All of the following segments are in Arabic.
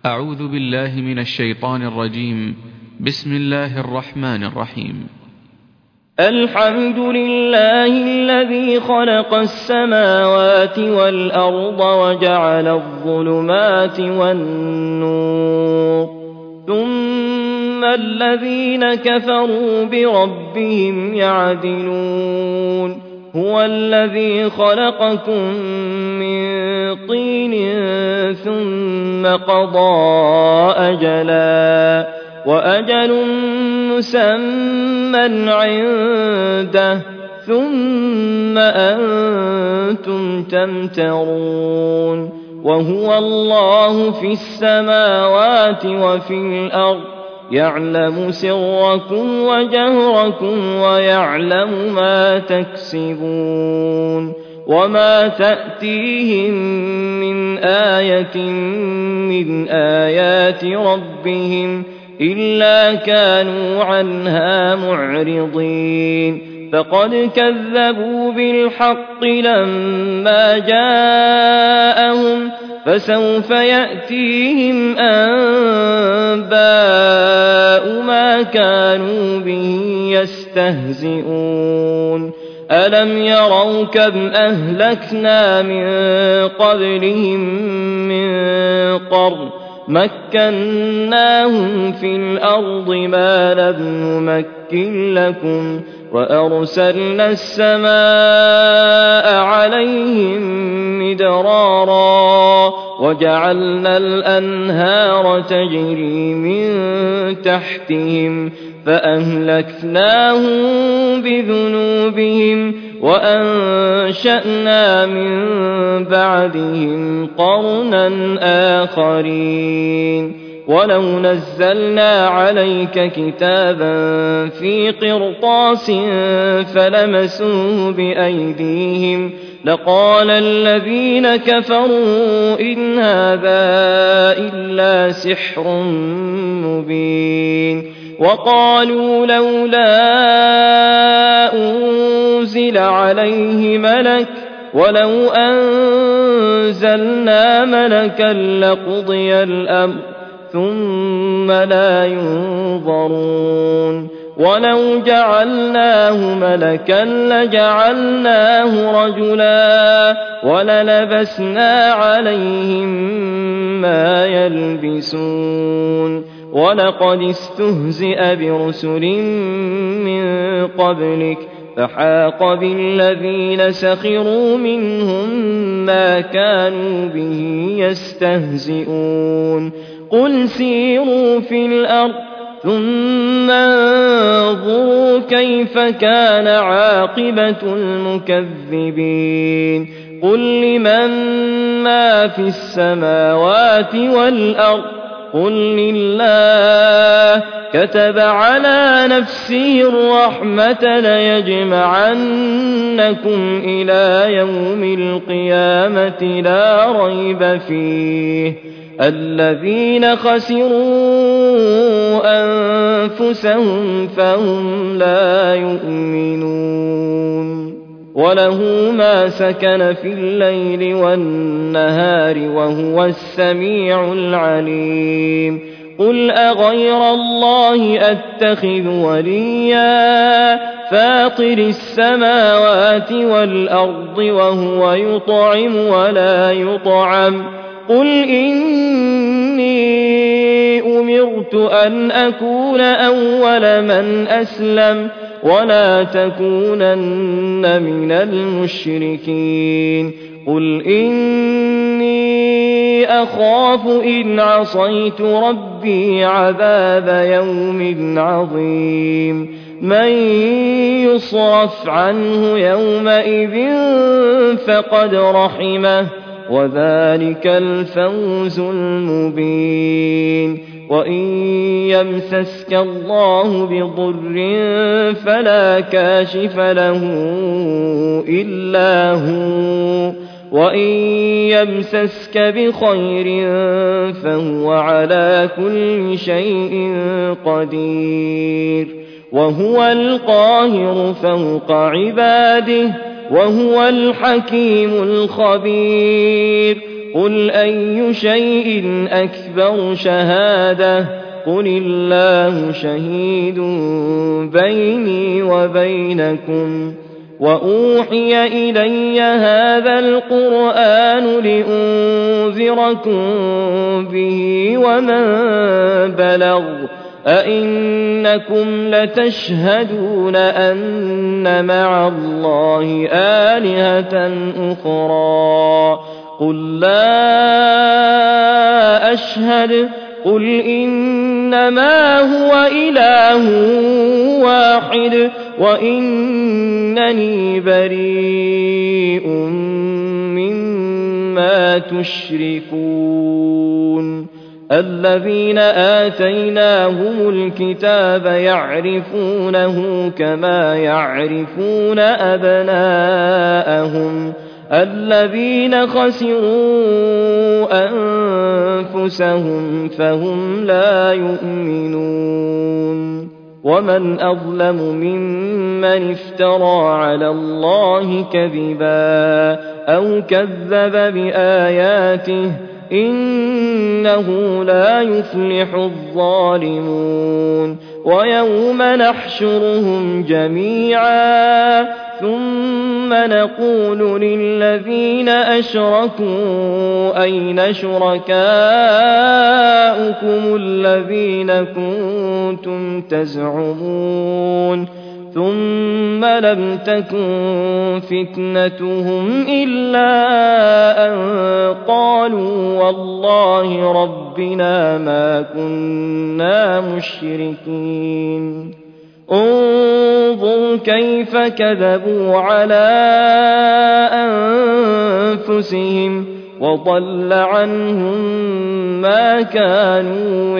أعوذ بالله من الشيطان الرجيم. بسم الله الرحمن الرحيم. الحمد لله الذي خلق السماوات والأرض وجعل الظلمات والنور، ثم الذين كفروا بربهم يعدلون. هو الذي خلقكم من طين ثم قضى أجلا وأجل مسمى عنده ثم أنتم تمترون. وهو الله في السماوات وفي الأرض، يعلم سركم وجهركم ويعلم ما تكسبون. وما تأتيهم من آية من آيات ربهم إلا كانوا عنها معرضين. فقد كذبوا بالحق لما جاءهم، فسوف يأتيهم أنباء ما كانوا به يستهزئون. ألم يروا كم أهلكنا من قبلهم من قرن مكناهم في الأرض ما لم نمكن لكم، وأرسلنا السماء عليهم مدرارا وجعلنا الأنهار تجري من تحتهم فأهلكناهم بذنوبهم وأنشأنا من بعدهم قرنا آخرين. ولو نزلنا عليك كتابا في قرطاس فلمسوه بأيديهم لقال الذين كفروا إن هذا إلا سحر مبين. وقالوا لولا أنزل عليه ملك ولو أنزلنا ملكا لقضي الأمر ثم لا ينظرون. ولو جعلناه ملكا لجعلناه رجلا وللبسنا عليهم ما يلبسون. ولقد استهزئ برسل من قبلك فحاق بالذين سخروا منهم ما كانوا به يستهزئون. قل سيروا في الأرض ثم انظروا كيف كان عاقبة المكذبين. قل لمن ما في السماوات والأرض قل لله. كتب على نفسه الرحمة ليجمعنكم إلى يوم القيامة لا ريب فيه. الذين خسروا أنفسهم فهم لا يؤمنون. وله ما سكن في الليل والنهار وهو السميع العليم. قل أغير الله أتخذ وليا فاطر السماوات والأرض وهو يطعم ولا يطعم. قل إني أمرت أن أكون أول من أسلم ولا تكونن من المشركين. قل إني أخاف إن عصيت ربي عذاب يوم عظيم. من يصرف عنه يومئذ فقد رحمه وذلك الفوز المبين. وإن يمسسك الله بضر فلا كاشف له إلا هو، وإن يمسسك بخير فهو على كل شيء قدير. وهو القاهر فوق عباده وهو الحكيم الخبير. قل أي شيء أكبر شهادة قل الله شهيد بيني وبينكم وأوحي إلي هذا القرآن لأنذركم به ومن بلغ أئنكم لتشهدون أن مع الله آلهة أخرى قل لا أشهد قل إنما هو إله واحد وإنني بريء مما تشركون الذين آتيناهم الكتاب يعرفونه كما يعرفون أبناءهم الذين خسروا أنفسهم فهم لا يؤمنون ومن أظلم ممن افترى على الله كذبا أو كذب بآياته إنه لا يفلح الظالمون ويوم نحشرهم جميعا ثم نقول للذين أشركوا أين شركاؤكم الذين كنتم تزعمون ثم لم تكن فتنتهم إلا أن قالوا والله ربنا ما كنا مشركين انظر كيف كذبوا على أنفسهم وضل عنهم ما كانوا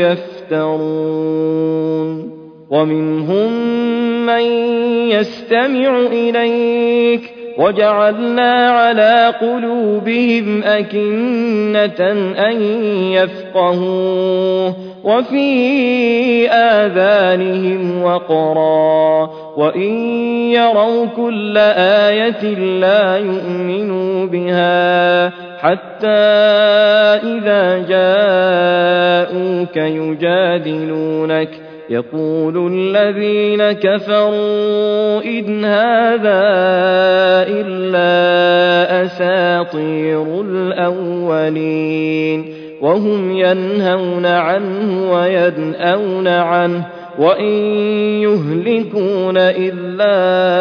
يفترون ومنهم من يستمع إليك وجعلنا على قلوبهم أكنة أن يفقهوه وفي آذانهم وقرا وإن يروا كل آية لا يؤمنوا بها حتى إذا جاءوك يجادلونك يقول الذين كفروا إن هذا إلا أساطير الأولين وهم ينهون عنه وينأون عنه وإن يهلكون إلا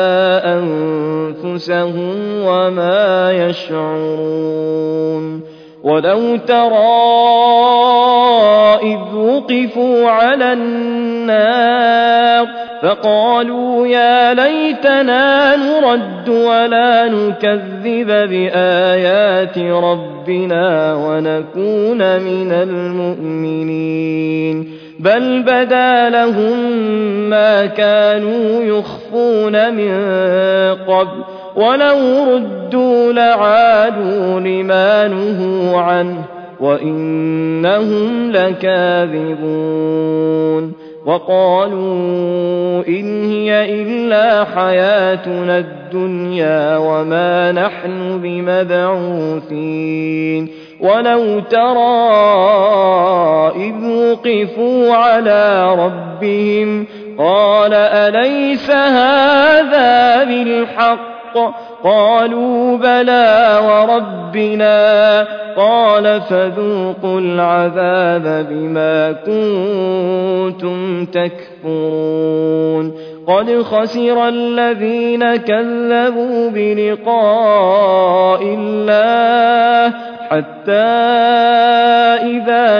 أنفسهم وما يشعرون ولو ترى إذ وقفوا على النار فقالوا يا ليتنا نرد ولا نكذب بآيات ربنا ونكون من المؤمنين بل بدا لهم ما كانوا يخفون من قبل ولو ردوا لعادوا لما نهوا عنه وإنهم لكاذبون وقالوا إن هي إلا حياتنا الدنيا وما نحن بمبعوثين ولو ترى إذ وقفوا على ربهم قال أليس هذا بالحق قالوا بلى وربنا قال فذوقوا العذاب بما كنتم تكفرون قد خسر الذين كذبوا بلقاء الله حتى إذا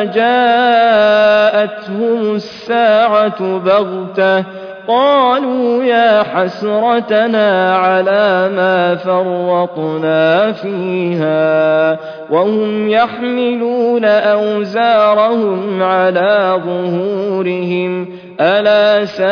جاءتهم الساعة بغتة قالوا يا حسرتنا على ما فرطنا فيها وهم يحملون أوزارهم على ظهورهم ألا ساء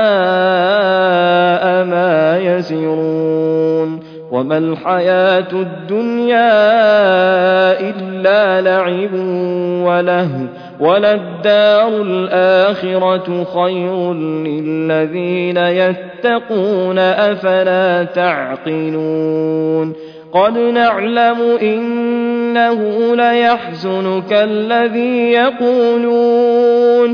ما يزرون وما الحياة الدنيا إلا لعب ولهو وللدار الآخرة خير للذين يتقون أفلا تعقلون قد نعلم إنه ليحزنك الذي يقولون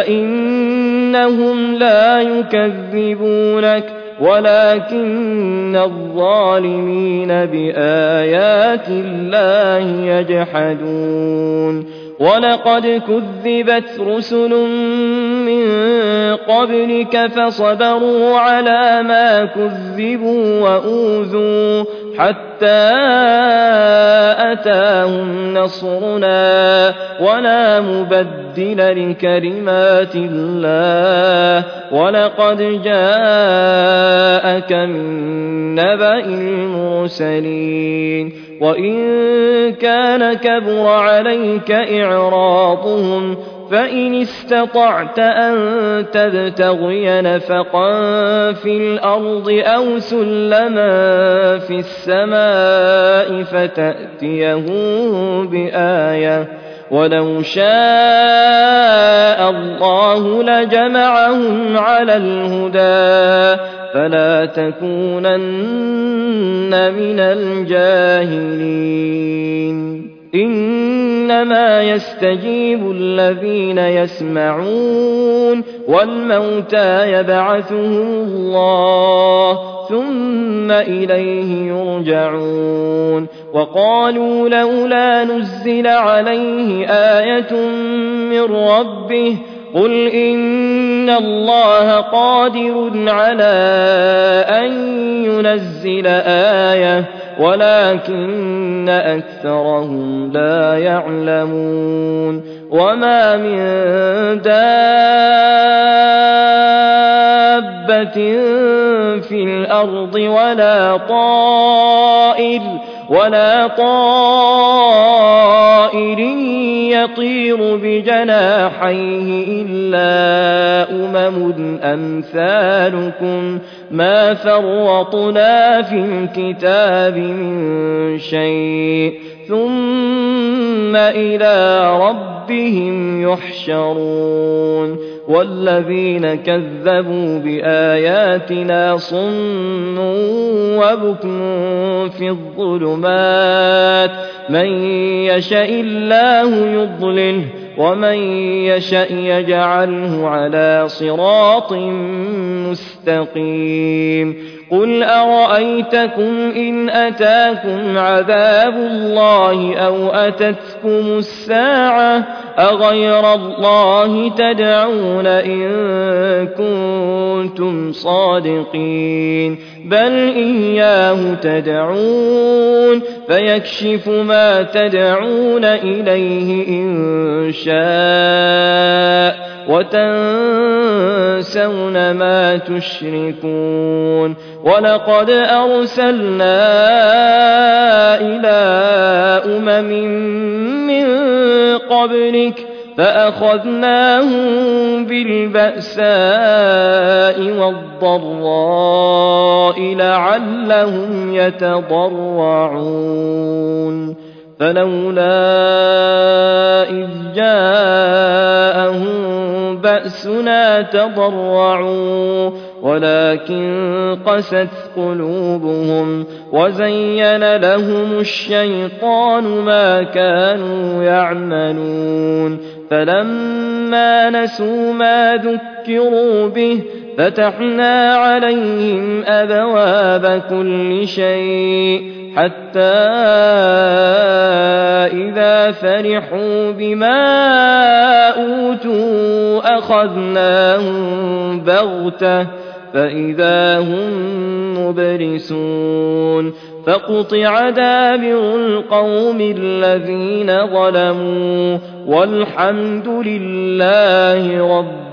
فإنهم لا يكذبونك ولكن الظالمين بآيات الله يجحدون ولقد كذبت رسل من قبلك فصبروا على ما كذبوا وأوذوا حتى أتاهم نصرنا ولا مبدل لكلمات الله ولقد جاءك من نبأ المرسلين وإن كان كبر عليك إعراضهم فإن استطعت أن تبتغي نفقا في الأرض أو سلما في السماء فتأتيهم بآية ولو شاء الله لجمعهم على الهدى فلا تكونن من الجاهلين إنما يستجيب الذين يسمعون والموتى يبعثهم الله ثم إليه يرجعون وقالوا لولا نزل عليه آية من ربه قل إن الله قادر على أن ينزل آية ولكن أكثرهم لا يعلمون وما من دابة في الأرض ولا طائر يطير بجناحيه إلا أمثالكم ما فرطنا في الكتاب من شيء ثم إلى ربهم يحشرون والذين كذبوا بآياتنا صم وبكم في الظلمات من يشاء الله يضلله ومن يشاء يجعله على صراط مستقيم قل أرأيتكم إن أتاكم عذاب الله أو أتتكم الساعة أغير الله تدعون إن كنتم صادقين بل إياه تدعون فيكشف ما تدعون إليه إن شاء وتنسون ما تشركون ولقد أرسلنا إلى من قبلك فأخذناهم بالبأساء والضراء لعلهم يتضرعون فلولا إذ جاءهم بأسنا تضرعوا ولكن قست قلوبهم وزين لهم الشيطان ما كانوا يعملون فلما نسوا ما ذكروا به فتحنا عليهم أبواب كل شيء حتى إذا فرحوا بما أوتوا أخذناهم بغتة فإذا هم مبلسون فقطع دابر القوم الذين ظلموا والحمد لله رب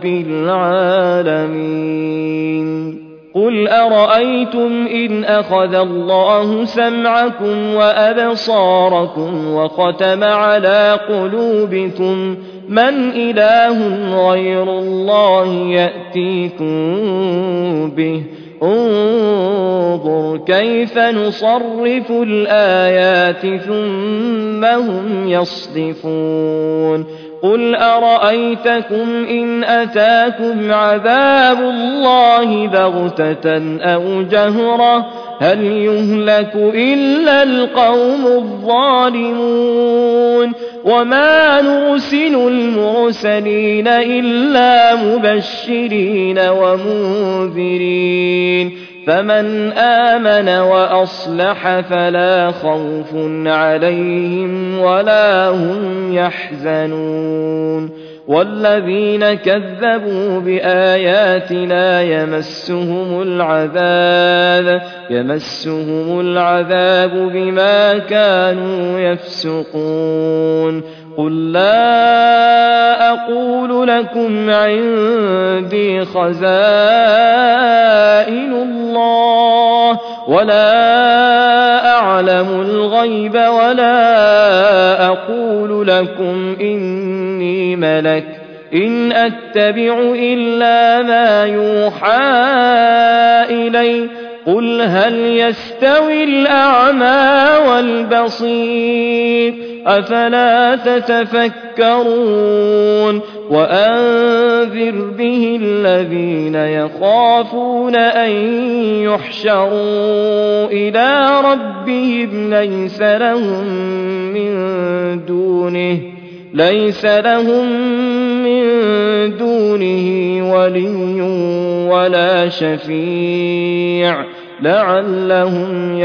العالمين قل أرأيتم إن أخذ الله سمعكم وأبصاركم وختم على قلوبكم من إله غير الله يأتيكم به انظر كيف نصرف الآيات ثم هم يصدفون قل أرأيتكم إن أتاكم عذاب الله بغتة أو جهرة هل يهلك إلا القوم الظالمون وما نرسل المرسلين إلا مبشرين ومنذرين فمن آمن وأصلح فلا خوف عليهم ولا هم يحزنون والذين كذبوا بآياتنا يمسهم العذاب بما كانوا يفسقون قل لا أقول لكم عندي خزائن الله ولا أعلم الغيب ولا أقول لكم إني ملك إن أتبع إلا ما يوحى إلي قل هل يستوي الأعمى والبصير أفلا تتفكرون وأنذر به الذين يخافون أن يحشروا إلى ربهم ليس لهم من دونه ولي ولا شفيع لعلهم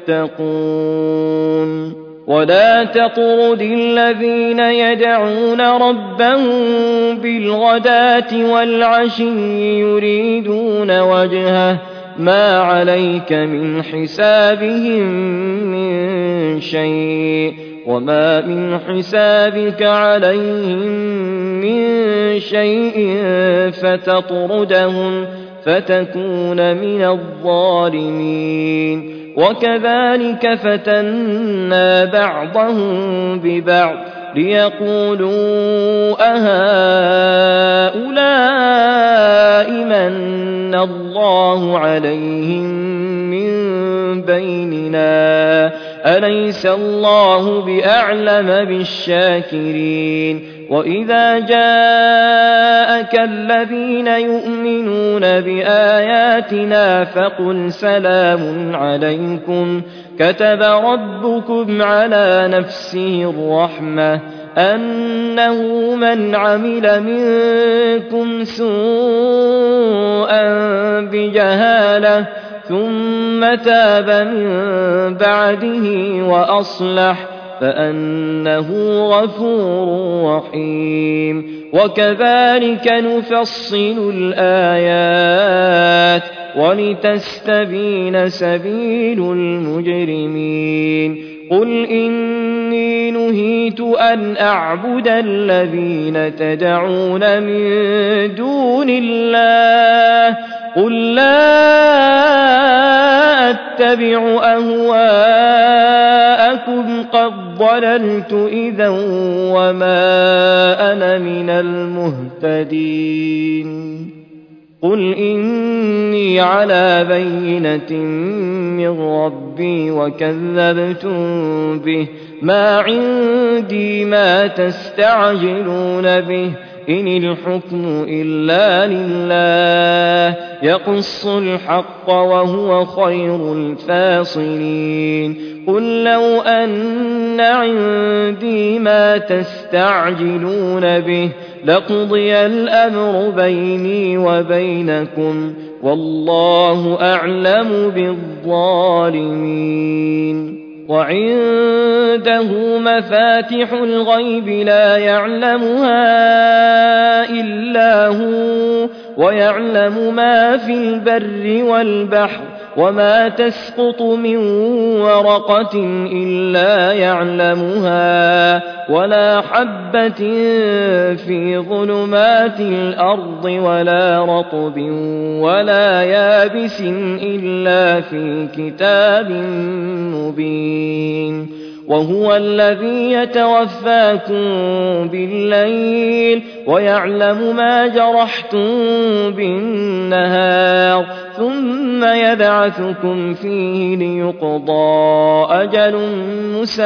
يتقون ولا تطرد الذين يدعون ربهم بالغداة والعشي يريدون وجهه ما عليك من حسابهم من شيء وما من حسابك عليهم من شيء فتطردهم فتكون من الظالمين وكذلك فتنا بعضهم ببعض ليقولوا أهؤلاء من الله عليهم من بيننا أليس الله بأعلم بالشاكرين وإذا جاءك الذين يؤمنون بآياتنا فقل سلام عليكم كتب ربكم على نفسه الرحمة أنه من عمل منكم سوءا بجهالة ثم تاب من بعده وأصلح فأنه غفور رحيم وكذلك نفصل الآيات ولتستبين سبيل المجرمين قل إني نهيت أن أعبد الذين تدعون من دون الله قل لا أتبع أهواءكم قد ضللت إذا وما أنا من المهتدين قل إني على بينة من ربي وكذبتم به ما عندي ما تستعجلون به إن الحكم إلا لله يقص الحق وهو خير الفاصلين قل لو أن عندي ما تستعجلون به لقضي الأمر بيني وبينكم والله أعلم بالظالمين وعنده مفاتح الغيب لا يعلمها إلا هو ويعلم ما في البر والبحر وما تسقط من ورقة إلا يعلمها ولا حبة في ظلمات الأرض ولا رطب ولا يابس إلا في كتاب مبين وهو الذي يتوفاكم بالليل ويعلم ما جرحتم بالنهار ثم يبعثكم فيه ليقضى أجل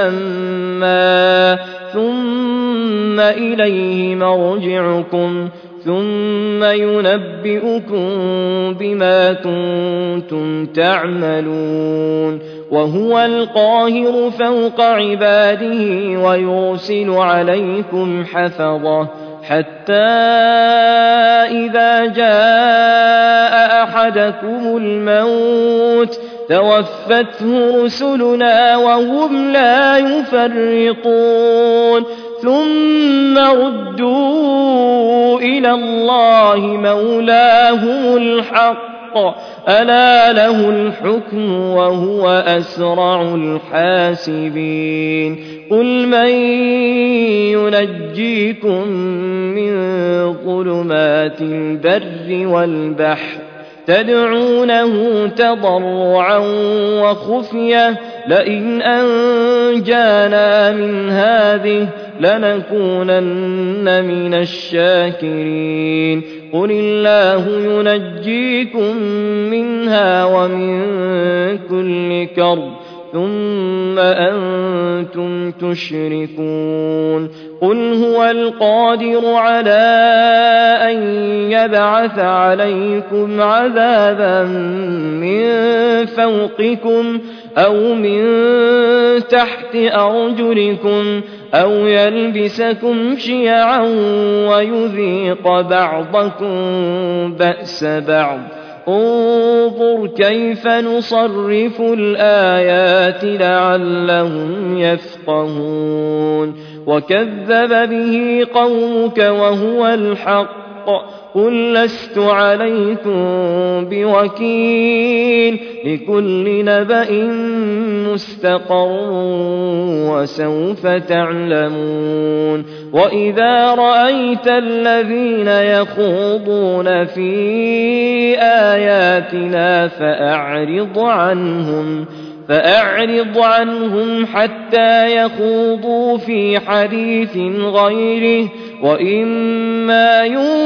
مسمى ثم إليه مرجعكم ثم ينبئكم بما كنتم تعملون وهو القاهر فوق عباده ويرسل عليكم حفظة حتى إذا جاء أحدكم الموت توفته رسلنا وهم لا يفرطون ثم ردوا إلى الله مولاهم الحق ألا له الحكم وهو أسرع الحاسبين قل من ينجيكم من ظلمات البر والبحر تدعونه تضرعا وخفية لئن أنجانا من هذه لنكونن من الشاكرين قل الله ينجيكم منها ومن كل كرب ثم أنتم تشركون قل هو القادر على أن يبعث عليكم عذابا من فوقكم أو من تحت أرجلكم أو يلبسكم شيعا ويذيق بعضكم بأس بعض انظر كيف نصرف الآيات لعلهم يفقهون وكذب به قومك وهو الحق قل لست عليكم بوكيل لكل نبأ مستقر وسوف تعلمون وإذا رأيت الذين يخوضون في آياتنا فأعرض عنهم حتى يخوضوا في حديث غيره وإما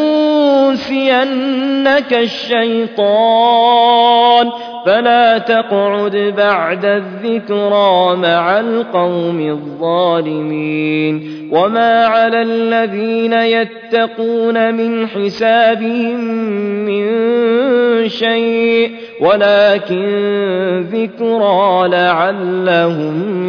ينسينك الشيطان فلا تقعد بعد الذكرى مع القوم الظالمين وما على الذين يتقون من حسابهم من شيء ولكن ذكرى لعلهم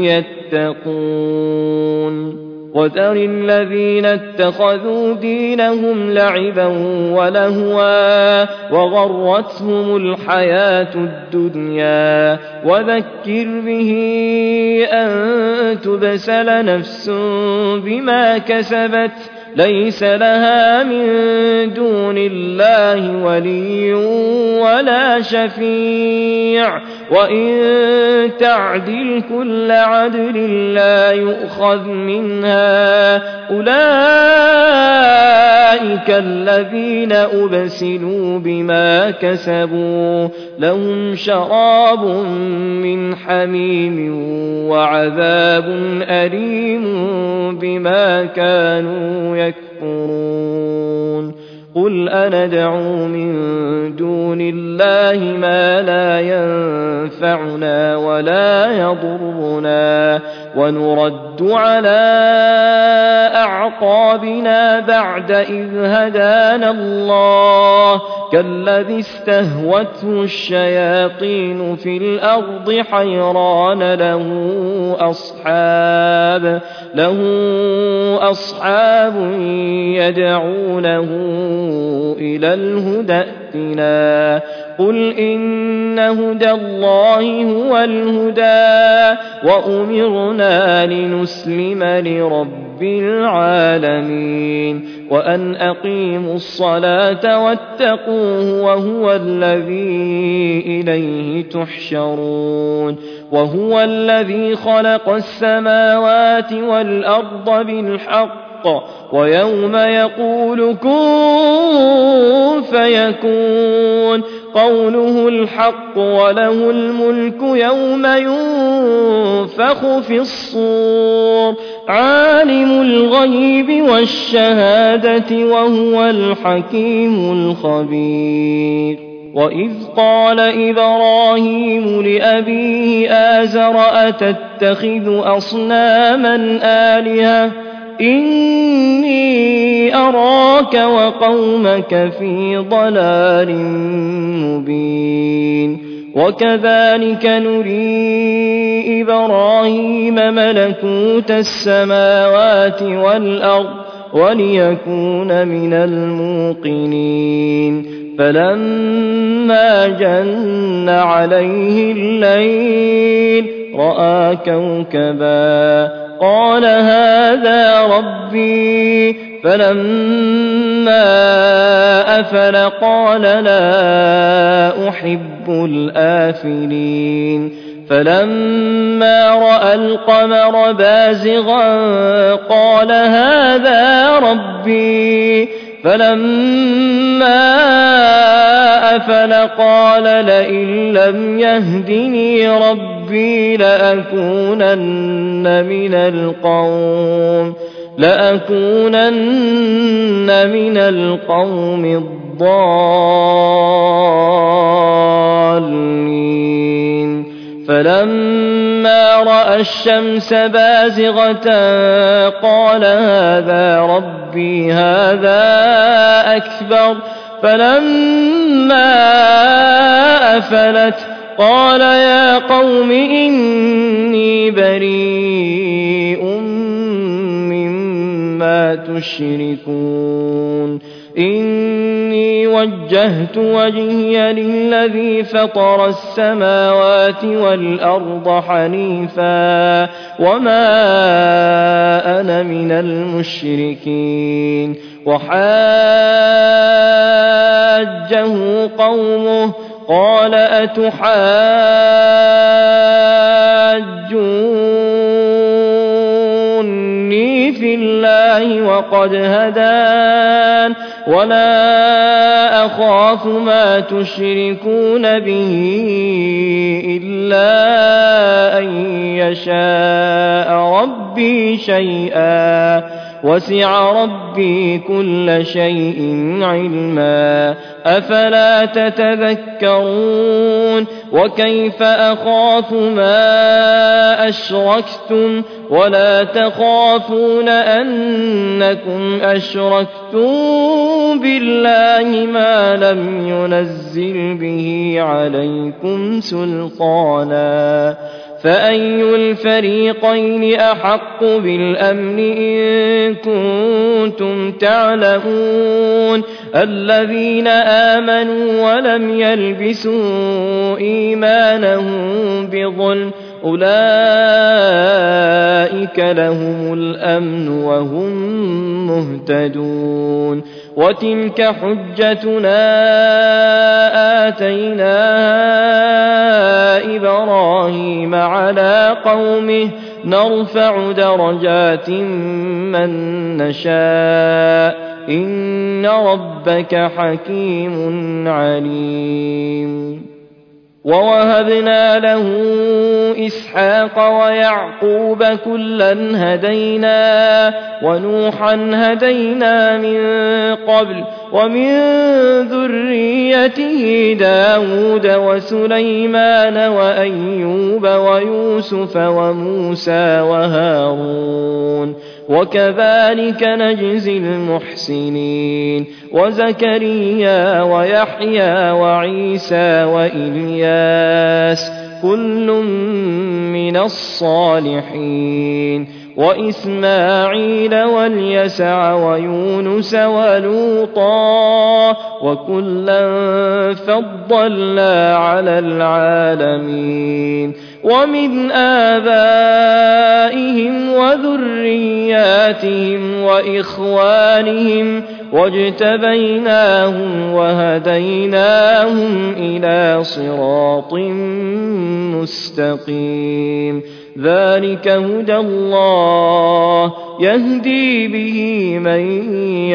يتقون وذر الذين اتخذوا دينهم لعبا ولهوا وغرتهم الحياة الدنيا وذكر به أن تبسل نفس بما كسبت ليس لها من دون الله ولي ولا شفيع وإن تعدل كل عدل لا يؤخذ منها أولئك الذين أبسلوا بما كسبوا لهم شراب من حميم وعذاب أليم بما كانوا يكفرون قل أندعو من دون الله ما لا ينفعنا ولا يضرنا ونرد على أعقابنا بعد إذ هدانا الله كالذي استهوته الشياطين في الأرض حيران له أصحاب يدعونه إلى الهدى ائتنا قل إن هدى الله هو الهدى وأمرنا لنسلم لرب العالمين وأن أقيموا الصلاة واتقوه وهو الذي إليه تحشرون وهو الذي خلق السماوات والأرض بالحق ويوم يقول كن فيكون قوله الحق وله الملك يوم ينفخ في الصور عالم الغيب والشهادة وهو الحكيم الخبير وإذ قال إبراهيم لأبيه آزر أتتخذ أصناما آلهة إني أراك وقومك في ضلال مبين وكذلك نري إبراهيم ملكوت السماوات والأرض وليكون من الموقنين فلما جن عليه الليل رأى كوكبا قال هذا ربي فلما أفل قال لا أحب الآفلين فلما رأى القمر بازغا قال هذا ربي فلما أفل قال لئن لم يهدني ربي لأكونن من القوم الضالين فلما رأى الشمس بازغة قال هذا ربي هذا أكبر فلما أفلت قال يا قوم إني بريء مما تشركون إني وجهت وجهي للذي فطر السماوات والأرض حنيفا وما أنا من المشركين وحاجه قومه قال أتحاجوني في الله وقد هدان ولا أخاف ما تشركون به إلا أن يشاء ربي شيئا وسع ربي كل شيء علما أفلا تتذكرون وكيف أخاف ما أشركتم ولا تخافون أنكم أشركتم بالله ما لم ينزل به عليكم سلطانا فأي الفريقين أحق بالأمن إن كنتم تعلمون الذين آمنوا ولم يلبسوا إيمانهم بظلم أولئك لهم الأمن وهم مهتدون وتلك حجتنا آتيناها إبراهيم على قومه نرفع درجات من نشاء إن ربك حكيم عليم ووهبنا له إسحاق ويعقوب كلا هدينا ونوحا هدينا من قبل ومن ذريته داود وسليمان وأيوب ويوسف وموسى وهارون وكذلك نجزي المحسنين وزكريا ويحيى وعيسى وإلياس كل من الصالحين وإسماعيل واليسع ويونس ولوطا وكلا فضلنا على العالمين ومن آبائهم وذرياتهم وإخوانهم واجتبيناهم وهديناهم إلى صراط مستقيم ذلك هدى الله يهدي به من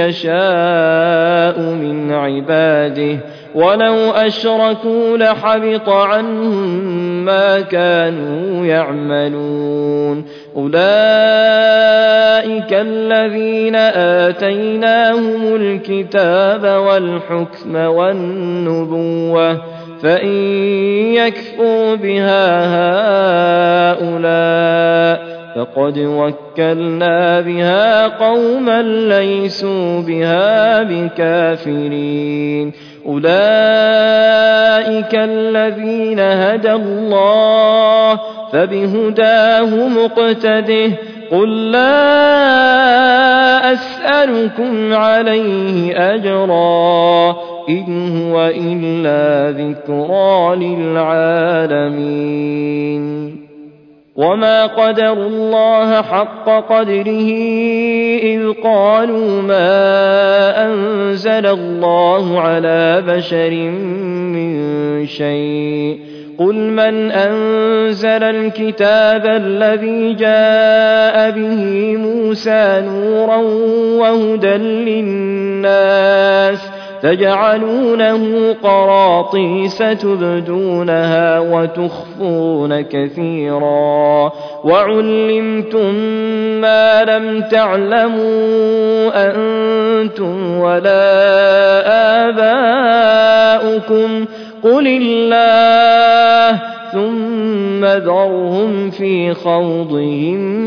يشاء من عباده ولو أشركوا لحبط عنهم ما كانوا يعملون أولئك الذين آتيناهم الكتاب والحكم والنبوة فإن يكفر بها هؤلاء فقد وكلنا بها قوما ليسوا بها بكافرين أولئك الذين هدى الله فبهداه مقتده قل لا أسألكم عليه أجرا إن هو إلا ذكرى للعالمين وما قدروا الله حق قدره إذ قالوا ما أنزل الله على بشر من شيء قل من أنزل الكتاب الذي جاء به موسى نورا وهدى للناس تجعلونه قراطيس تبدونها وتخفون كثيرا وعلمتم ما لم تعلموا أنتم ولا آباؤكم قل الله ثم ذرهم في خوضهم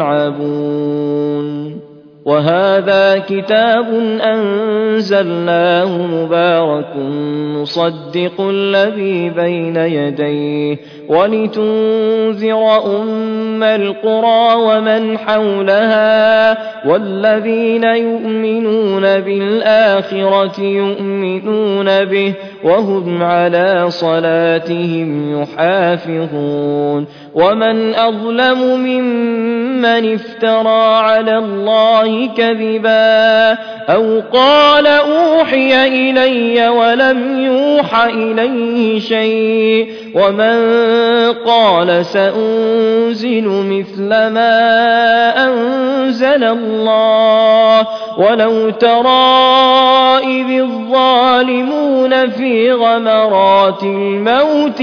يلعبون وهذا كتاب أنزلناه مبارك مصدق الذي بين يديه ولتنذر أم القرى ومن حولها والذين يؤمنون بالآخرة يؤمنون به وهم على صلاتهم يحافظون ومن أظلم ممن افترى على الله كذبا أو قال أوحي إلي ولم يوح إليه شيء ومن قال سأنزل مثل ما أنزل الله ولو ترى إذ الظالمون في غمرات الموت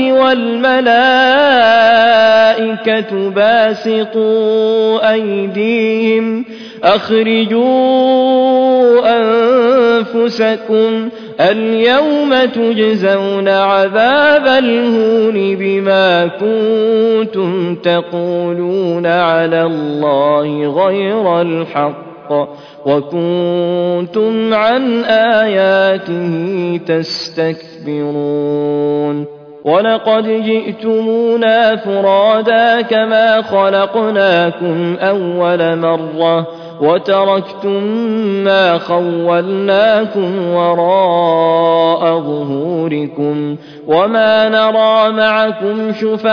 والملائكة باسطوا أيديهم أخرجوا أنفسكم اليوم تجزون عذاب الهون بما كنتم تقولون على الله غير الحق وكنتم عن آياته تستكبرون ولقد جئتمونا فرادا كما خلقناكم أول مرة وتركتم ما خولناكم وراء ظهوركم وما نرى معكم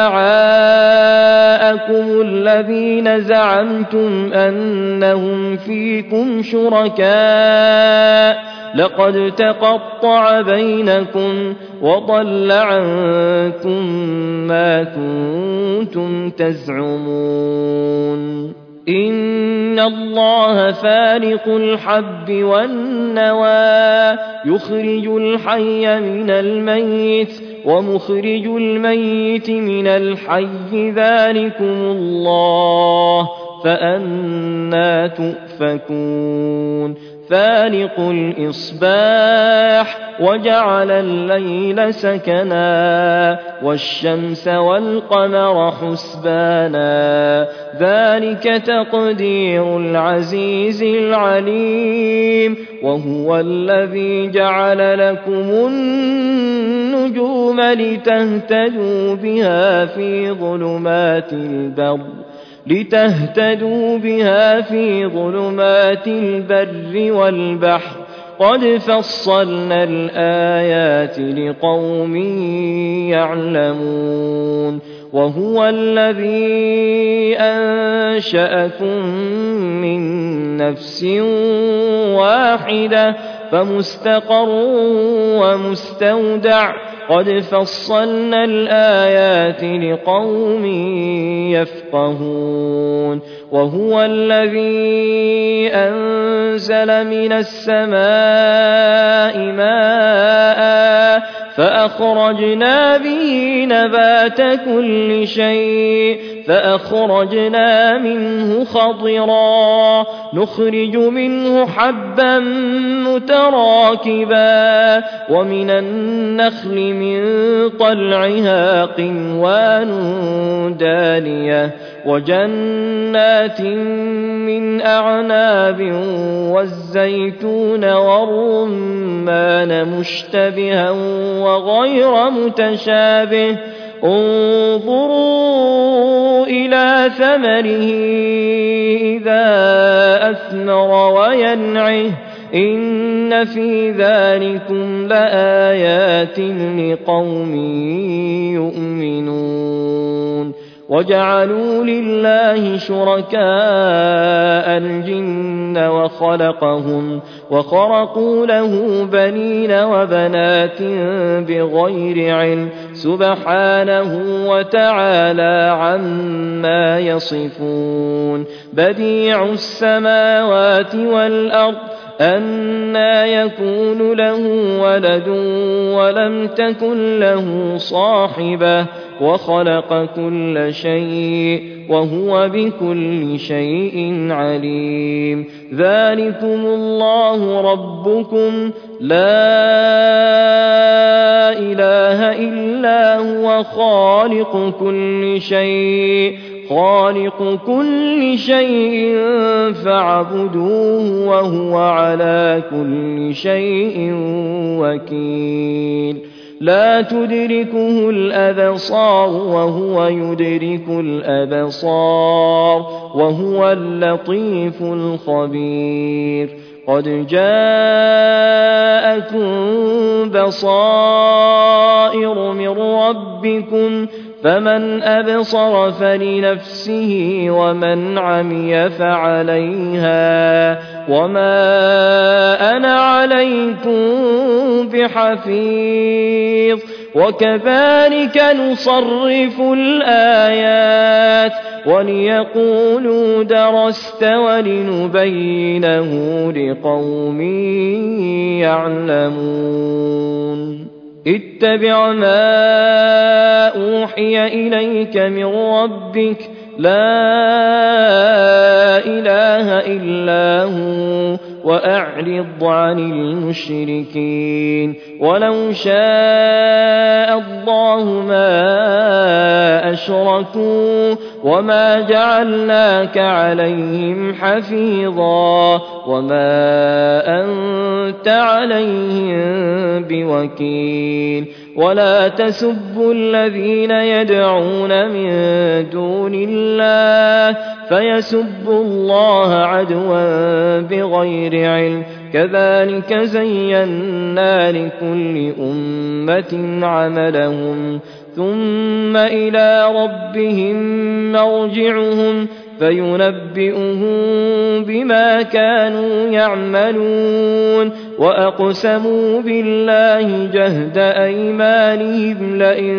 شفعاءكم الذين زعمتم أنهم فيكم شركاء لقد تقطع بينكم وضل عنكم ما كنتم تزعمون إن الله فالق الحب والنوى يخرج الحي من الميت ومخرج الميت من الحي ذلكم الله فأنى تؤفكون فالق الإصباح وجعل الليل سكنا والشمس والقمر حسبانا ذلك تقدير العزيز العليم وهو الذي جعل لكم النجوم لتهتدوا بها في ظلمات البر والبحر قد فصلنا الآيات لقوم يعلمون وهو الذي أنشأكم من نفس واحدة فمستقر ومستودع قد فصلنا الآيات لقوم يفقهون وهو الذي أنزل من السماء ماء فأخرجنا به نبات كل شيء فأخرجنا منه خضرا نخرج منه حبا متراكبا ومن النخل من طلعها قنوان دانية وجنات من أعناب والزيتون والرمان مشتبها وغير متشابه انظروا إلى ثمره إذا أثمر وينعه إن في ذلكم لآيات لقوم يؤمنون وجعلوا لله شركاء الجن وخلقهم وخرقوا له بنين وبنات بغير علم سبحانه وتعالى عما يصفون بديع السماوات والأرض أنى يكون له ولد ولم تكن له صاحبة وخلق كل شيء وهو بكل شيء عليم ذلكم الله ربكم لا إله إلا هو خالق كل شيء فاعبدوه وهو على كل شيء وكيل لا تدركه الأبصار وهو يدرك الأبصار وهو اللطيف الخبير قد جاءكم بصائر من ربكم فمن أبصر فلنفسه ومن عمي فعليها وما أنا عليكم بحفيظ وكذلك نصرف الآيات وليقولوا درست ولنبينه لقوم يعلمون اتبع ما أوحي إليك من ربك لا إله إلا هو وأعرض عن المشركين ولو شاء الله ما أشركوا وما جعلناك عليهم حفيظا وما أنت عليهم بوكيل ولا تسبوا الذين يدعون من دون الله فيسبوا الله عدوا بغير علم كذلك زينا لكل أمة عملهم ثم إلى ربهم مرجعهم فينبئهم بما كانوا يعملون وأقسموا بالله جهد أيمانهم لئن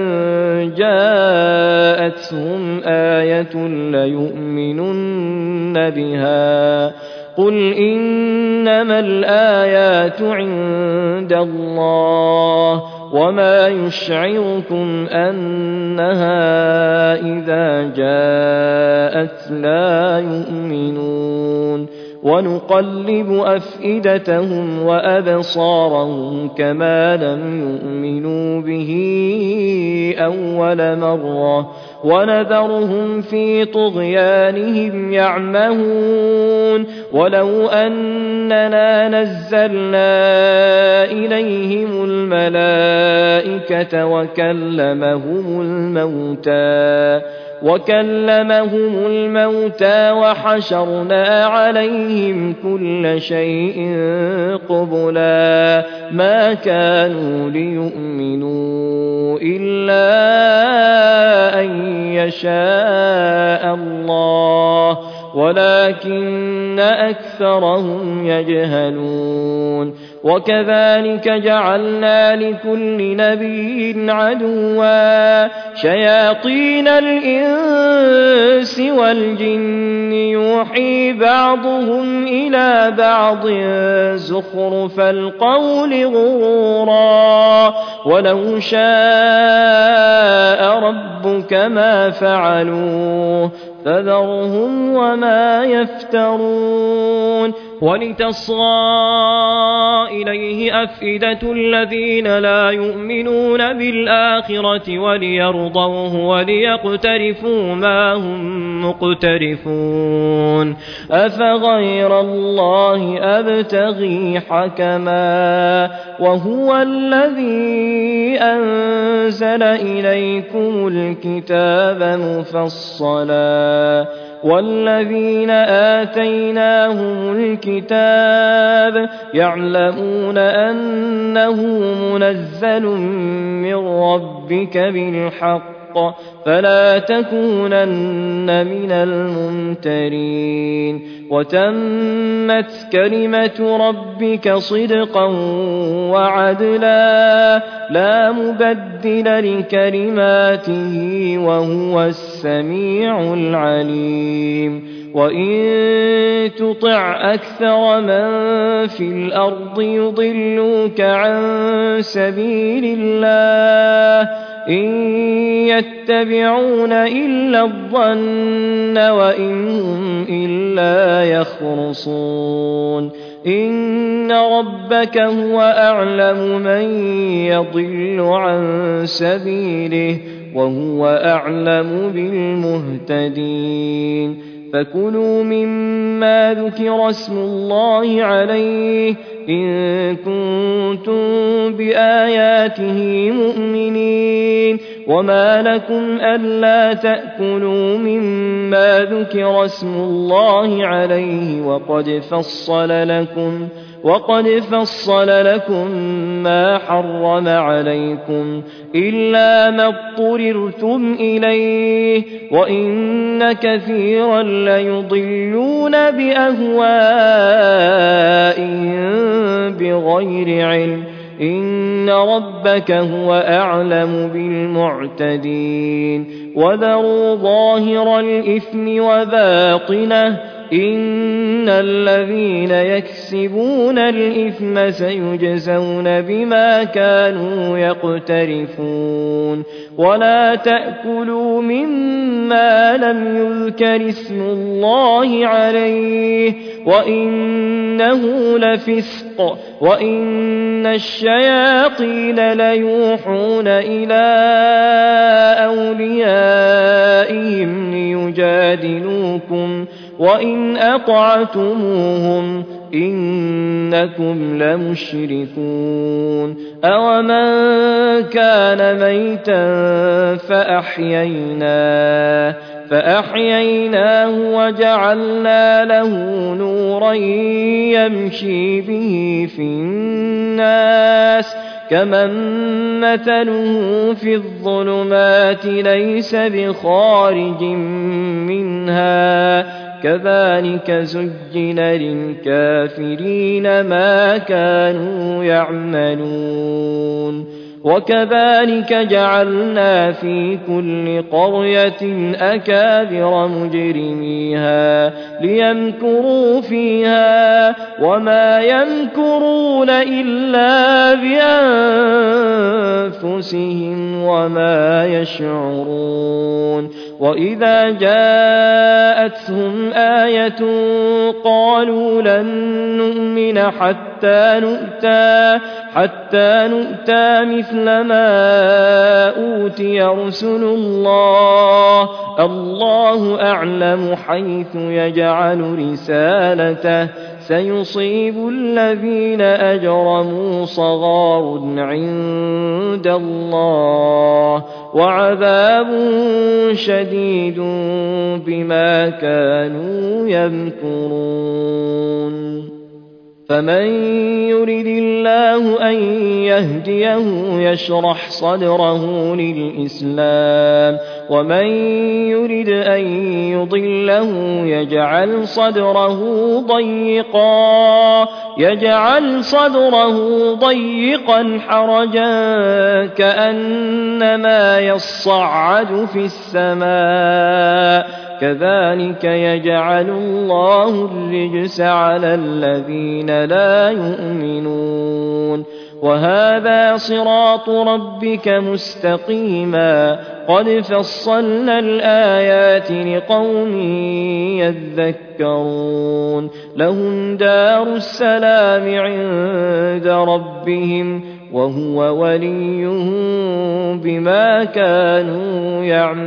جاءتهم آية ليؤمنن بها قل إنما الآيات عند الله وما يشعركم أنها إذا جاءت لا يؤمنون ونقلب أفئدتهم وأبصارهم كما لم يؤمنوا به أول مرة ونذرهم في طغيانهم يعمهون ولو أننا نزلنا إليهم الملائكة وكلمهم الموتى وحشرنا عليهم كل شيء قبلا ما كانوا ليؤمنوا إلا أن يشاء الله ولكن أكثرهم يجهلون وكذلك جعلنا لكل نبي عدوا شياطين الإنس والجن يوحي بعضهم إلى بعض زخرف القول غرورا ولو شاء ربك ما فعلوه فذرهم وما يفترون ولتصغى إليه أفئدة الذين لا يؤمنون بالآخرة وليرضوه وليقترفوا ما هم مقترفون أفغير الله أبتغي حكما وهو الذي أنزل إليكم الكتاب مفصلا والذين آتيناهم الكتاب يعلمون أنه منزل من ربك بالحق فلا تكونن من الممترين وتمت كلمة ربك صدقا وعدلا لا مبدل لكلماته وهو السميع العليم وإن تطع أكثر من في الأرض يضلوك عن سبيل الله إن يتبعون إلا الظن وإن هم إلا يخرصون إن ربك هو أعلم من يضل عن سبيله وهو أعلم بالمهتدين فكلوا مما ذكر اسم الله عليه إن كنتم بآياته مؤمنين وما لكم ألا تأكلوا مما ذكر اسم الله عليه وقد فصل لكم ما حرم عليكم إلا ما اضطررتم إليه وإن كثيرا ليضلون بأهوائهم بغير علم إن ربك هو أعلم بالمعتدين وذروا ظاهر الإثم وباطنه إن الذين يكسبون الإثم سيجزون بما كانوا يقترفون ولا تأكلوا مما لم يذكر اسم الله عليه وإنه لفسق وإن الشياطين ليوحون إلى أوليائهم ليجادلوكم وإن أطعتموهم إنكم لمشركون أومن كان ميتا فأحييناه وجعلنا له نورا يمشي به في الناس كمن مثله في الظلمات ليس بخارج منها كذلك زين للكافرين ما كانوا يعملون وكذلك جعلنا في كل قرية أكابر مجرميها ليمكروا فيها وما يمكرون إلا بأنفسهم وما يشعرون وإذا جاءتهم آية قالوا لن نؤمن حتى نؤتى مثل ما أوتي رسل الله أعلم حيث يجعل رسالته سيصيب الذين أجرموا صغار عند الله وعذاب شديد بما كانوا يمكرون فمن يرد الله أن يهديه يشرح صدره للإسلام ومن يرد أن يضله يجعل صدره ضيقا حرجا كأنما يصعد في السماء كذلك يجعل الله الرجس على الذين لا يؤمنون وهذا صراط ربك مستقيما قد فصلنا الآيات لقوم يذكرون لهم دار السلام عند ربهم وهو وليهم بما كانوا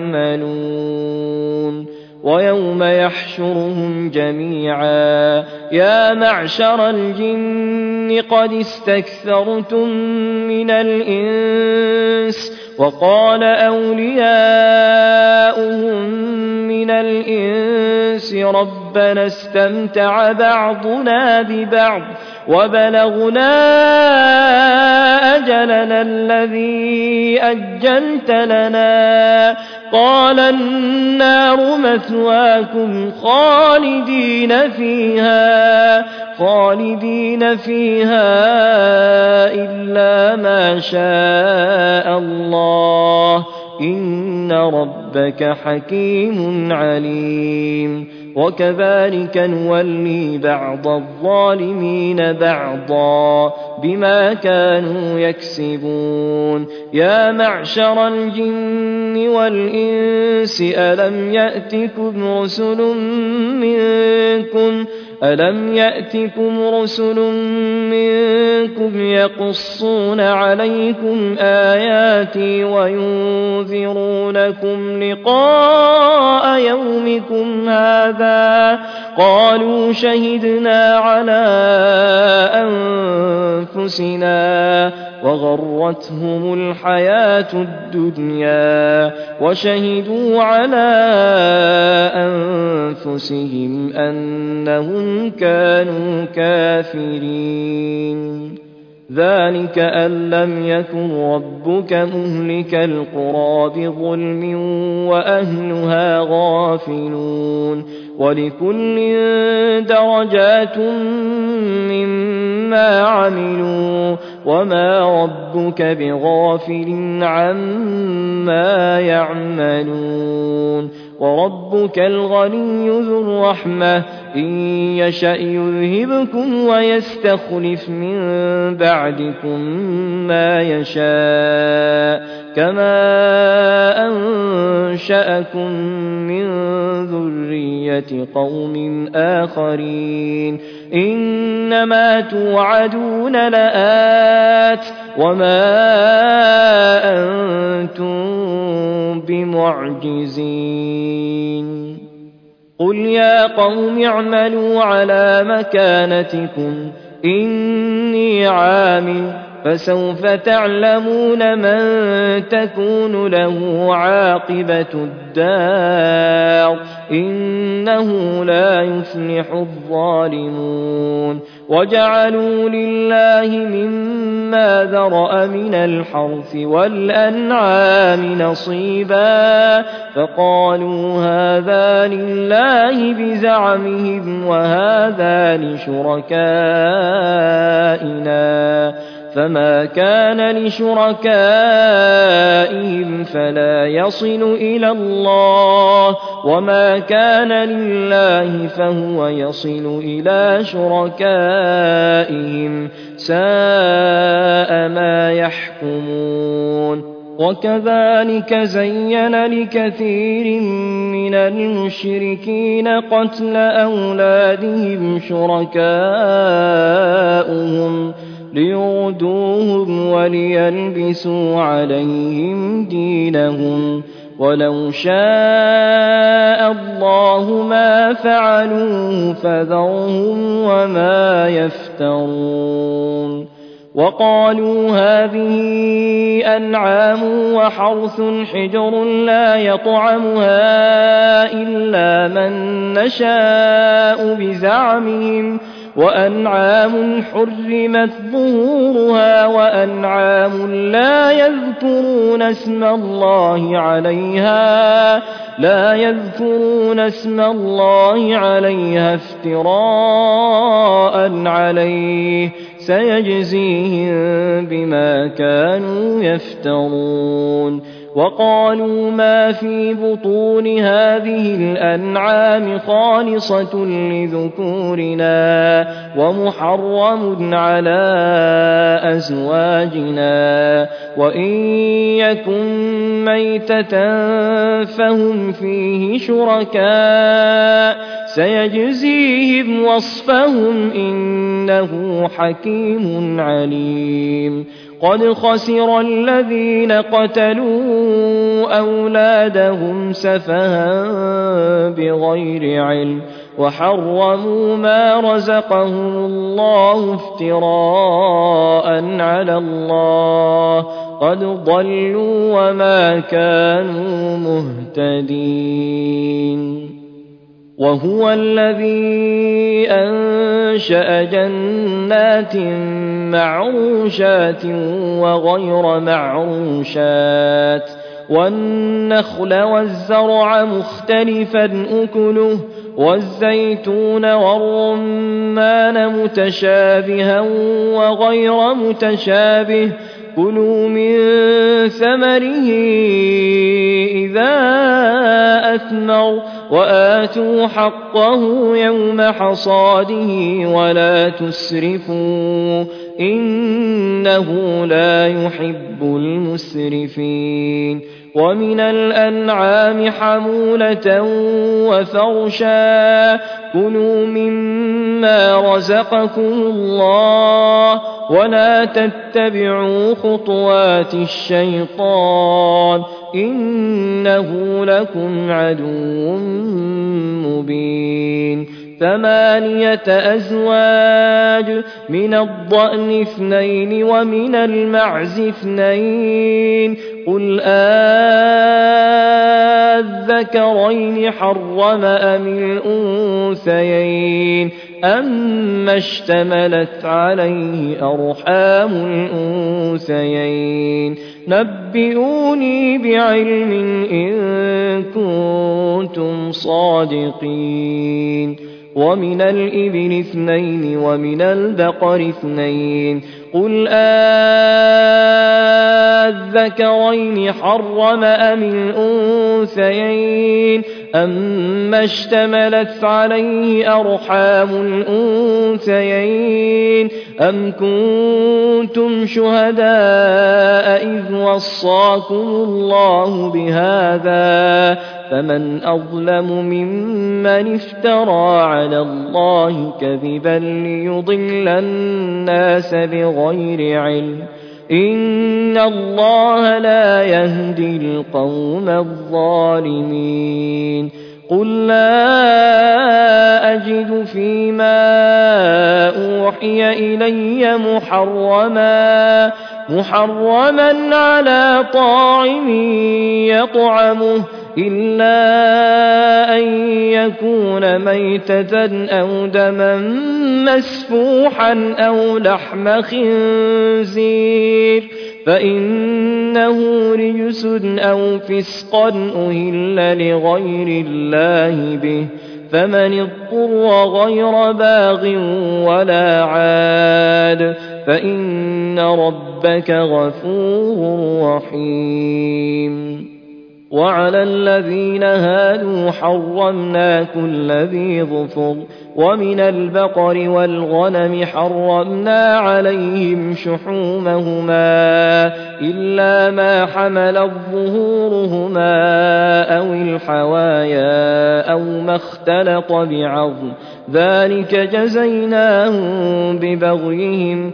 يعملون ويوم يحشرهم جميعا يا معشر الجن قد استكثرتم من الإنس وقال أولياؤهم من الإنس ربنا استمتع بعضنا ببعض وبلغنا أجلنا الذي أجلت لنا قال النار مثواكم خالدين فيها إلا ما شاء الله إن ربك حكيم عليم وكذلك نولي بعض الظالمين بعضا بما كانوا يكسبون يا معشر الجن والإنس ألم يأتكم رسل منكم يقصون عليكم آياتي وينذرونكم لقاء يومكم هذا قالوا شهدنا على أنفسنا وغرتهم الحياة الدنيا وشهدوا على أنفسهم أنهم كانوا كافرين ذلك أن لم يكن ربك مهلك القرى بظلم وأهلها غافلون ولكل درجات مما عملوا وما ربك بغافل عما يعملون وربك الغني ذو الرحمة إن يشأ يذهبكم ويستخلف من بعدكم ما يشاء كما أنشأكم من ذرية قوم آخرين إنما توعدون لآت وما أنتم بمعجزين قل يا قوم اعملوا على مكانتكم إني عامل فسوف تعلمون من تكون له عاقبة الدار إنه لا يفلح الظالمون وجعلوا لله مما ذرأ من الحرث والأنعام نصيبا فقالوا هذا لله بزعمهم وهذا لشركائنا فما كان لشركائهم فلا يصل إلى الله وما كان لله فهو يصل إلى شركائهم ساء ما يحكمون وكذلك زين لكثير من المشركين قتل أولادهم شركاؤهم ليردوهم وليلبسوا عليهم دينهم ولو شاء الله ما فعلوه فذرهم وما يفترون وقالوا هذه أنعام وحرث حجر لا يطعمها إلا من نشاء بزعمهم وأنعام حرمت ظهورها وأنعام لا يذكرون اسم الله عليها افتراء عليه سيجزيهم بما كانوا يفترون وقالوا ما في بطون هذه الأنعام خالصة لذكورنا ومحرم على أزواجنا وإن يكن ميتة فهم فيه شركاء سيجزيهم وصفهم إنه حكيم عليم قد خسر الذين قتلوا أولادهم سفها بغير علم وحرموا ما رزقهم الله افتراء على الله قد ضلوا وما كانوا مهتدين وهو الذي أنشأ جنات معروشات وغير معروشات والنخل والزرع مختلفا أكله والزيتون والرمان متشابها وغير متشابه كلوا من ثمره إذا أثمر وآتوا حقه يوم حصاده ولا تسرفوا إنه لا يحب المسرفين ومن الأنعام حمولة وفرشا كلوا مما رزقكم الله ولا تتبعوا خطوات الشيطان إنه لكم عدو مبين 8 أزواج من الضأن 2 ومن المعز 2 قل أذكرين حرم أم الأنثيين أما اشتملت عليه أرحام الأنثيين نبئوني بعلم إن كنتم صادقين ومن الإبل 2 ومن البقر 2 قل أذكرين حرم أم الأنثيين أما اشتملت عليه أرحام الأنثيين أم كنتم شهداء إذ وصاكم الله بهذا فمن أظلم ممن افترى على الله كذبا ليضل الناس بغير علم إن الله لا يهدي القوم الظالمين قل لا أجد فيما أوحي إلي محرما على طاعم يطعمه إلا أن يكون ميتة أو دما مسفوحا أو لحم خنزير فإنه رجس أو فسقا أهل لغير الله به فمن اضطر غير باغ ولا عاد فإن ربك غفور رحيم وعلى الذين هادوا حرمنا كل ذي ظفر ومن البقر والغنم حرمنا عليهم شحومهما إلا ما حملت ظهورهما أو الحوايا أو ما اختلط بعظم ذلك جزيناهم ببغيهم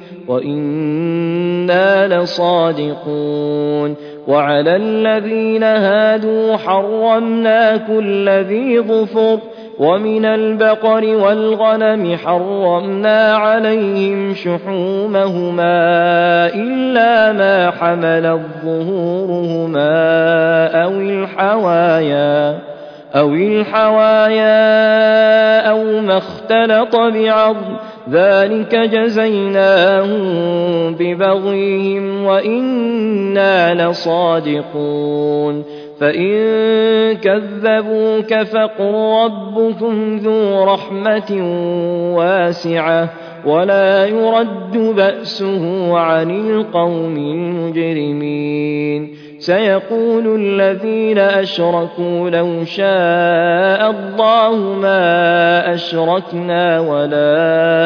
وإنا لصادقون وعلى الذين هادوا حرمنا كل ذي ظفر ومن البقر والغنم حرمنا عليهم شحومهما إلا ما حملت ظهورهما أو الحوايا أو ما اختلط بعظم ذلك جزيناهم ببغيهم وإنا لصادقون فإن كذبوك فقل ربكم ذو رحمة واسعة ولا يرد بأسه عن القوم المجرمين سيقول الذين أشركوا لو شاء الله ما أشركنا ولا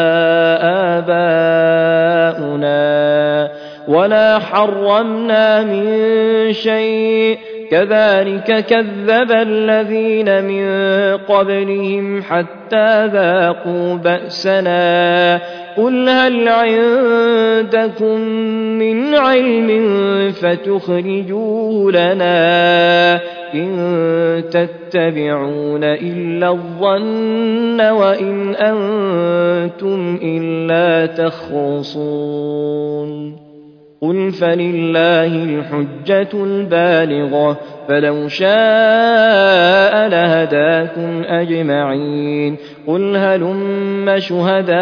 آباؤنا ولا حرمنا من شيء كذلك كذب الذين من قبلهم حتى ذاقوا بأسنا قل هل عندكم من علم فتخرجوه لنا إن تتبعون إلا الظن وإن أنتم إلا تخرصون قل فلله الحجة البالغة فلو شاء لهداكم أجمعين قل هلم شهداءكم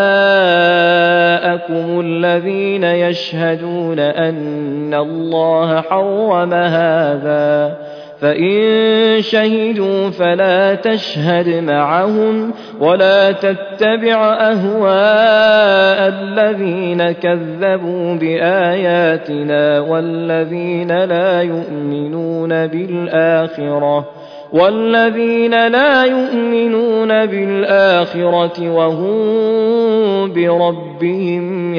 الذين يشهدون أن الله حرم هذا فإن شهدوا فلا تشهد معهم ولا تتبع أهواء الذين كذبوا بآياتنا والذين لا يؤمنون بالآخرة وهم بربهم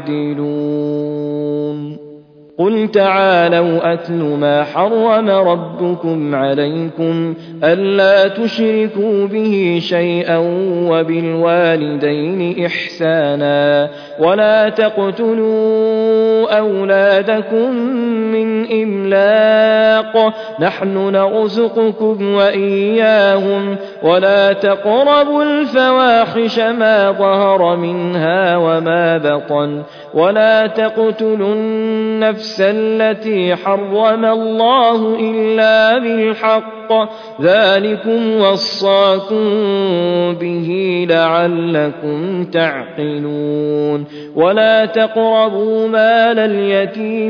يعدلون قل تعالوا أتل ما حرم ربكم عليكم ألا تشركوا به شيئا وبالوالدين إحسانا ولا تقتلوا أولادكم من إملاق نحن نرزقكم وإياهم ولا تقربوا الفواحش ما ظهر منها وما بطن ولا تقتلوا النفس التي حرم الله إلا بالحق ذلكم وصاكم به لعلكم تعقلون ولا تقربوا مال اليتيم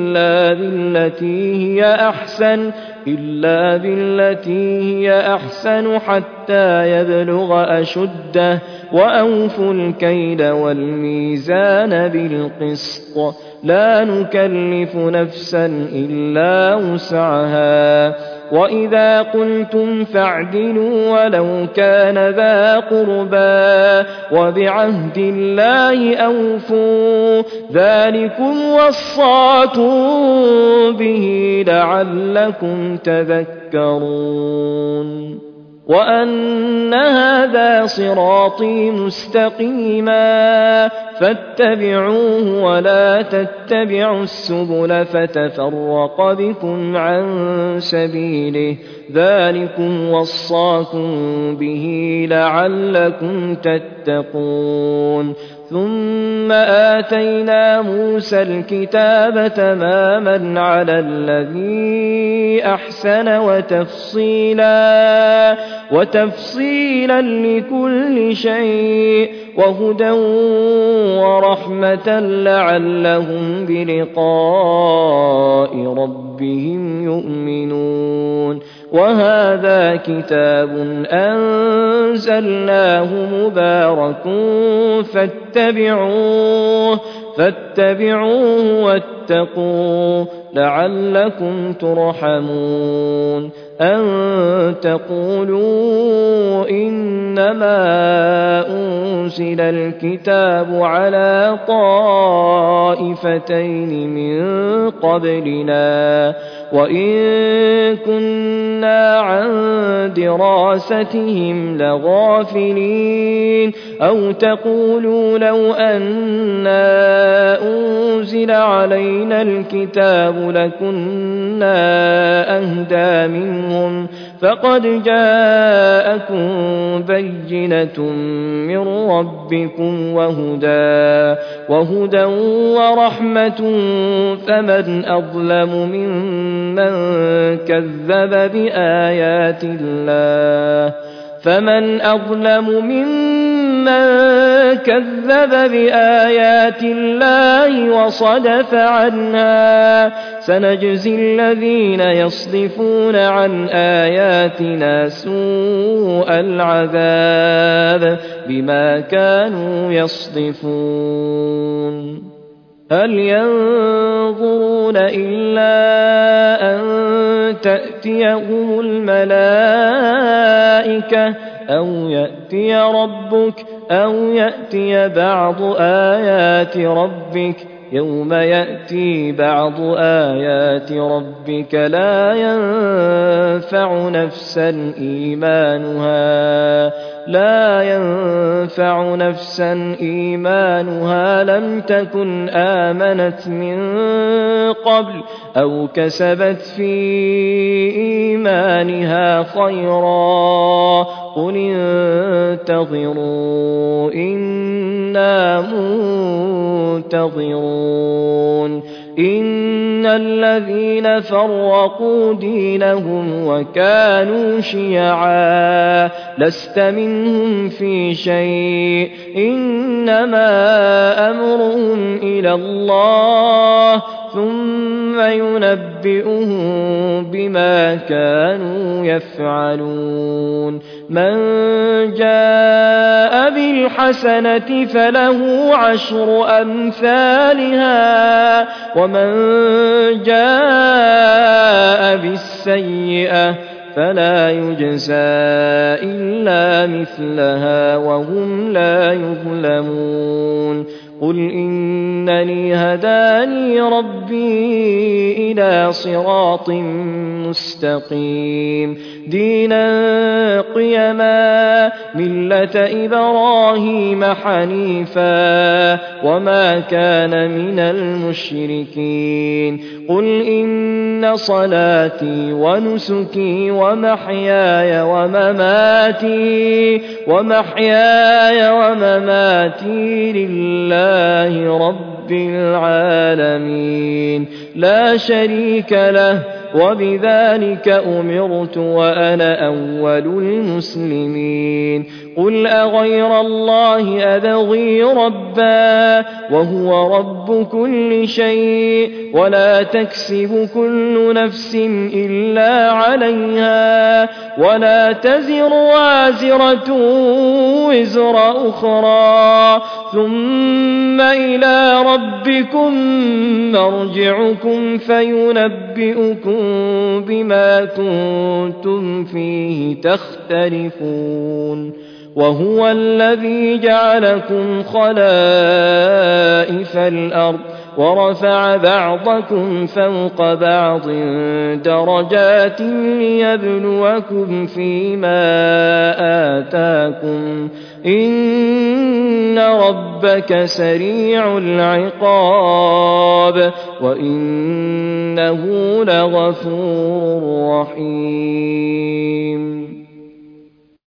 إلا بالتي هي أحسن حتى يبلغ أشده وأوفوا الكيل والميزان بالقسط لا نكلف نفسا إلا وسعها وإذا قلتم فاعدلوا ولو كان ذا قربى وبعهد الله أوفوا ذلكم وصاكم به لعلكم تذكرون وأن هذا صراطي مستقيما فاتبعوه ولا تتبعوا السبل فتفرق بكم عن سبيله ذلكم وصاكم به لعلكم تتقون ثم آتينا موسى الكتاب تماما على الذي أحسن وتفصيلا لكل شيء وهدى ورحمة لعلهم بلقاء ربهم يؤمنون وهذا كتاب أنزلناه مبارك فاتبعوه واتقوا لعلكم ترحمون أن تقولوا إنما أنزل الكتاب على طائفتين من قبلنا وإن كنا عن دراستهم لغافلين أو تقولوا لو أنا أنزل علينا الكتاب لكنا أهدى منهم فقد جاءكم بينة من ربكم وهدى ورحمة فمن أظلم ممن كذب بآيات الله من كذب بآيات الله وصدف عنها سنجزي الذين يصدفون عن آياتنا سوء العذاب بما كانوا يصدفون هل ينظرون إلا أن تأتيهم الملائكة أو يأتي ربك أو يأتي بعض آيات ربك يوم يأتي بعض آيات ربك لا ينفع نفسا إيمانها لم تكن آمنت من قبل أو كسبت في إيمانها خيرا قل انتظروا إنا منتظرون إن الذين فرقوا دينهم وكانوا شيعا لست منهم في شيء إنما أمرهم إلى الله ثم ينبئهم بما كانوا يفعلون من جاء بالحسنة فله 10 أمثالها ومن جاء بالسيئة فلا يجزى إلا مثلها وهم لا يظلمون قل إنني هداني ربي إلى صراط مستقيم دينا قيما ملة إبراهيم حنيفا وما كان من المشركين قل إن صلاتي ونسكي ومحياي ومماتي لله رب العالمين لا شريك له وبذلك أمرت وأنا أول المسلمين قل أغير الله أبغي ربا وهو رب كل شيء ولا تكسب كل نفس إلا عليها ولا تزر وازرة وزر أخرى ثم إلى ربكم مرجعكم فينبئكم بما كنتم فيه تختلفون وهو الذي جعلكم خلائف الأرض ورفع بعضكم فوق بعض درجات ليبلوكم فيما آتاكم إن ربك سريع العقاب وإنه لغفور رحيم